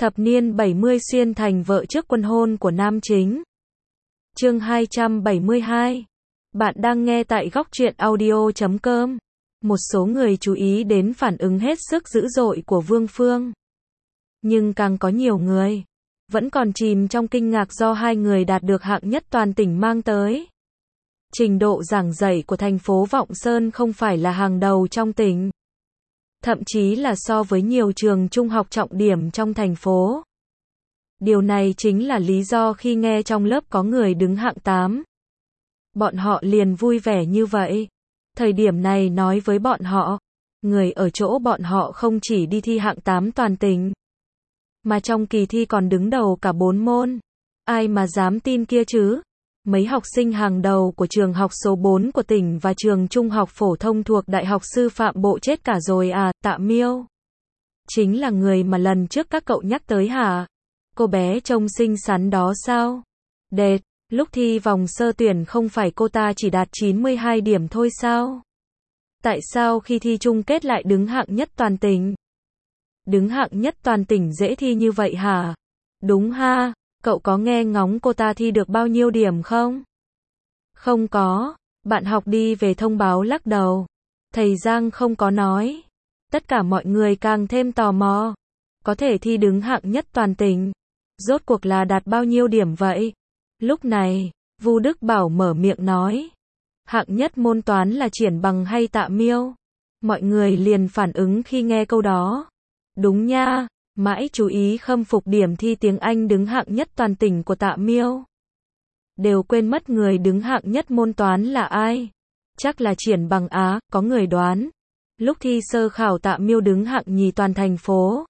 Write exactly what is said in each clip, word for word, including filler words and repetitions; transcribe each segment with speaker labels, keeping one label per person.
Speaker 1: Thập niên bảy mươi xuyên thành vợ trước quân hôn của nam chính. Chương hai trăm bảy mươi hai. Bạn đang nghe tại góc truyện audio chấm com. Một số người chú ý đến phản ứng hết sức dữ dội của Vương Phương. Nhưng càng có nhiều người vẫn còn chìm trong kinh ngạc do hai người đạt được hạng nhất toàn tỉnh mang tới. Trình độ giảng dạy của thành phố Vọng Sơn không phải là hàng đầu trong tỉnh. Thậm chí là so với nhiều trường trung học trọng điểm trong thành phố. Điều này chính là lý do khi nghe trong lớp có người đứng hạng tám. Bọn họ liền vui vẻ như vậy. Thời điểm này nói với bọn họ, người ở chỗ bọn họ không chỉ đi thi hạng tám toàn tỉnh, mà trong kỳ thi còn đứng đầu cả bốn môn. Ai mà dám tin kia chứ? Mấy học sinh hàng đầu của trường học số bốn của tỉnh và trường trung học phổ thông thuộc Đại học Sư phạm Bộ chết cả rồi à, Tạ Miêu. Chính là người mà lần trước các cậu nhắc tới hả? Cô bé trông xinh xắn đó sao? Đệt, lúc thi vòng sơ tuyển không phải cô ta chỉ đạt chín mươi hai điểm thôi sao? Tại sao khi thi chung kết lại đứng hạng nhất toàn tỉnh? Đứng hạng nhất toàn tỉnh dễ thi như vậy hả? Đúng ha, cậu có nghe ngóng cô ta thi được bao nhiêu điểm không? Không có, bạn học đi về thông báo lắc đầu. Thầy Giang không có nói. Tất cả mọi người càng thêm tò mò. Có thể thi đứng hạng nhất toàn tỉnh. Rốt cuộc là đạt bao nhiêu điểm vậy? Lúc này, Vu Đức Bảo mở miệng nói. Hạng nhất môn toán là Triển Bằng hay Tạ Miêu? Mọi người liền phản ứng khi nghe câu đó. Đúng nha, mãi chú ý khâm phục điểm thi tiếng Anh đứng hạng nhất toàn tỉnh của Tạ Miêu. Đều quên mất người đứng hạng nhất môn toán là ai. Chắc là Triển Bằng á, có người đoán. Lúc thi sơ khảo Tạ Miêu đứng hạng nhì toàn thành phố.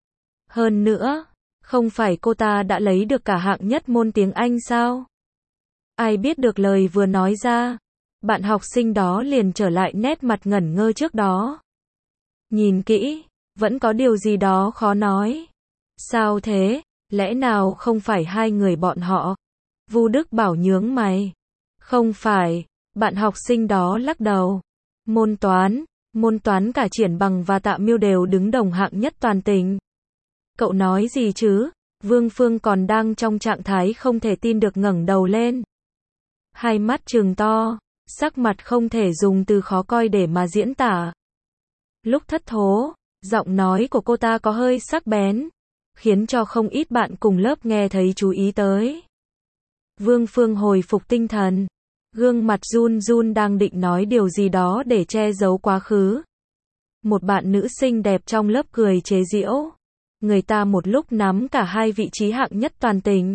Speaker 1: Hơn nữa, không phải cô ta đã lấy được cả hạng nhất môn tiếng Anh sao? Ai biết được lời vừa nói ra, bạn học sinh đó liền trở lại nét mặt ngẩn ngơ trước đó. Nhìn kỹ, vẫn có điều gì đó khó nói. Sao thế? Lẽ nào không phải hai người bọn họ? Vu Đức Bảo nhướng mày. Không phải, bạn học sinh đó lắc đầu. Môn toán, môn toán cả Triển Bằng và Tạ Miêu đều đứng đồng hạng nhất toàn tỉnh. Cậu nói gì chứ? Vương Phương còn đang trong trạng thái không thể tin được ngẩng đầu lên. Hai mắt trừng to, sắc mặt không thể dùng từ khó coi để mà diễn tả. Lúc thất thố, giọng nói của cô ta có hơi sắc bén, khiến cho không ít bạn cùng lớp nghe thấy chú ý tới. Vương Phương hồi phục tinh thần, gương mặt run run đang định nói điều gì đó để che giấu quá khứ. Một bạn nữ xinh đẹp trong lớp cười chế giễu. Người ta một lúc nắm cả hai vị trí hạng nhất toàn tỉnh.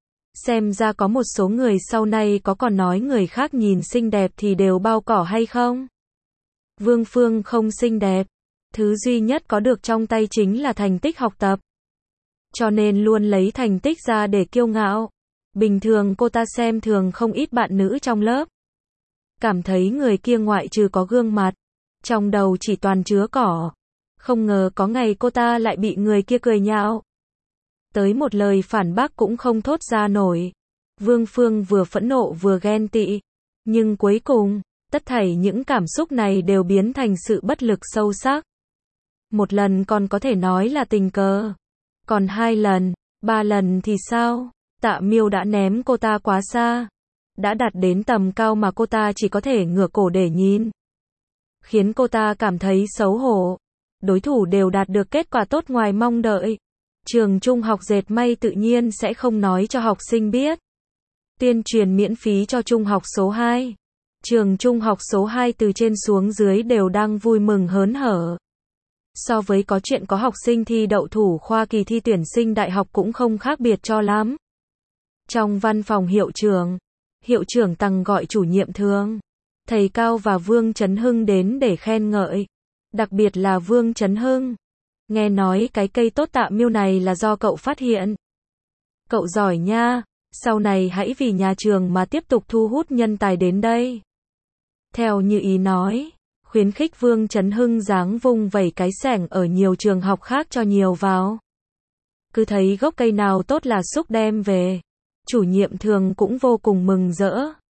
Speaker 1: Xem ra có một số người sau này có còn nói người khác nhìn xinh đẹp thì đều bao cỏ hay không? Vương Phương không xinh đẹp. Thứ duy nhất có được trong tay chính là thành tích học tập. Cho nên luôn lấy thành tích ra để kiêu ngạo. Bình thường cô ta xem thường không ít bạn nữ trong lớp. Cảm thấy người kia ngoại trừ có gương mặt, trong đầu chỉ toàn chứa cỏ. Không ngờ có ngày cô ta lại bị người kia cười nhạo. Tới một lời phản bác cũng không thốt ra nổi. Vương Phương vừa phẫn nộ vừa ghen tị. Nhưng cuối cùng, tất thảy những cảm xúc này đều biến thành sự bất lực sâu sắc. Một lần còn có thể nói là tình cờ. Còn hai lần, ba lần thì sao? Tạ Miêu đã ném cô ta quá xa. Đã đạt đến tầm cao mà cô ta chỉ có thể ngửa cổ để nhìn. Khiến cô ta cảm thấy xấu hổ. Đối thủ đều đạt được kết quả tốt ngoài mong đợi. Trường trung học dệt may tự nhiên sẽ không nói cho học sinh biết. Tuyên truyền miễn phí cho trung học số hai. Trường trung học số hai từ trên xuống dưới đều đang vui mừng hớn hở. So với có chuyện có học sinh thi đậu thủ khoa kỳ thi tuyển sinh đại học cũng không khác biệt cho lắm. Trong văn phòng hiệu trưởng, hiệu trưởng Tằng gọi chủ nhiệm Thường, thầy Cao và Vương Trấn Hưng đến để khen ngợi. Đặc biệt là Vương Trấn Hưng. Nghe nói cái cây tốt Tạ Miêu này là do cậu phát hiện. Cậu giỏi nha, sau này hãy vì nhà trường mà tiếp tục thu hút nhân tài đến đây. Theo như ý nói, khuyến khích Vương Trấn Hưng giáng vung vẩy cái xẻng ở nhiều trường học khác cho nhiều vào. Cứ thấy gốc cây nào tốt là xúc đem về. Chủ nhiệm Thường cũng vô cùng mừng rỡ.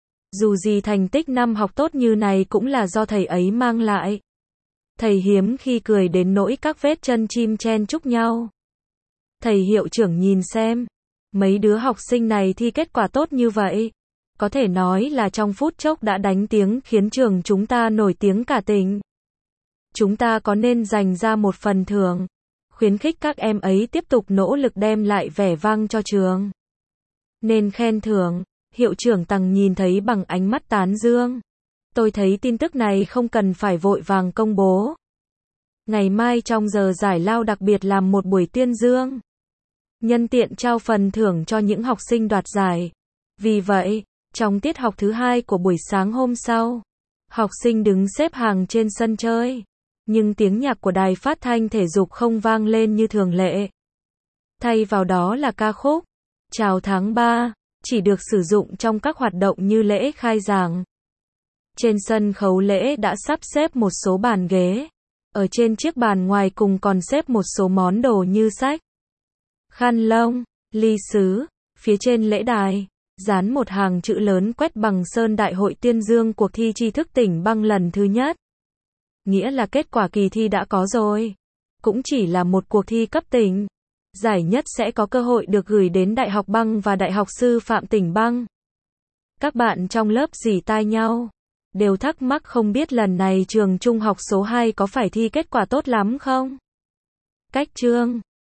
Speaker 1: Dù gì thành tích năm học tốt như này cũng là do thầy ấy mang lại. Thầy hiếm khi cười đến nỗi các vết chân chim chen chúc nhau. Thầy hiệu trưởng nhìn xem, mấy đứa học sinh này thi kết quả tốt như vậy. Có thể nói là trong phút chốc đã đánh tiếng khiến trường chúng ta nổi tiếng cả tỉnh. Chúng ta có nên dành ra một phần thưởng, khuyến khích các em ấy tiếp tục nỗ lực đem lại vẻ vang cho trường. Nên khen thưởng, hiệu trưởng Tằng nhìn thấy bằng ánh mắt tán dương. Tôi thấy tin tức này không cần phải vội vàng công bố. Ngày mai trong giờ giải lao đặc biệt làm một buổi tuyên dương. Nhân tiện trao phần thưởng cho những học sinh đoạt giải. Vì vậy, trong tiết học thứ hai của buổi sáng hôm sau, học sinh đứng xếp hàng trên sân chơi. Nhưng tiếng nhạc của đài phát thanh thể dục không vang lên như thường lệ. Thay vào đó là ca khúc Chào tháng ba, chỉ được sử dụng trong các hoạt động như lễ khai giảng. Trên sân khấu lễ đã sắp xếp một số bàn ghế. Ở trên chiếc bàn ngoài cùng còn xếp một số món đồ như sách, khăn lông, ly sứ. Phía trên lễ đài, dán một hàng chữ lớn quét bằng sơn Đại hội tuyên dương cuộc thi tri thức tỉnh băng lần thứ nhất. Nghĩa là kết quả kỳ thi đã có rồi. Cũng chỉ là một cuộc thi cấp tỉnh. Giải nhất sẽ có cơ hội được gửi đến Đại học Băng và Đại học Sư phạm tỉnh Băng. Các bạn trong lớp rỉ tai nhau, đều thắc mắc không biết lần này trường trung học số hai có phải thi kết quả tốt lắm không? Cách chương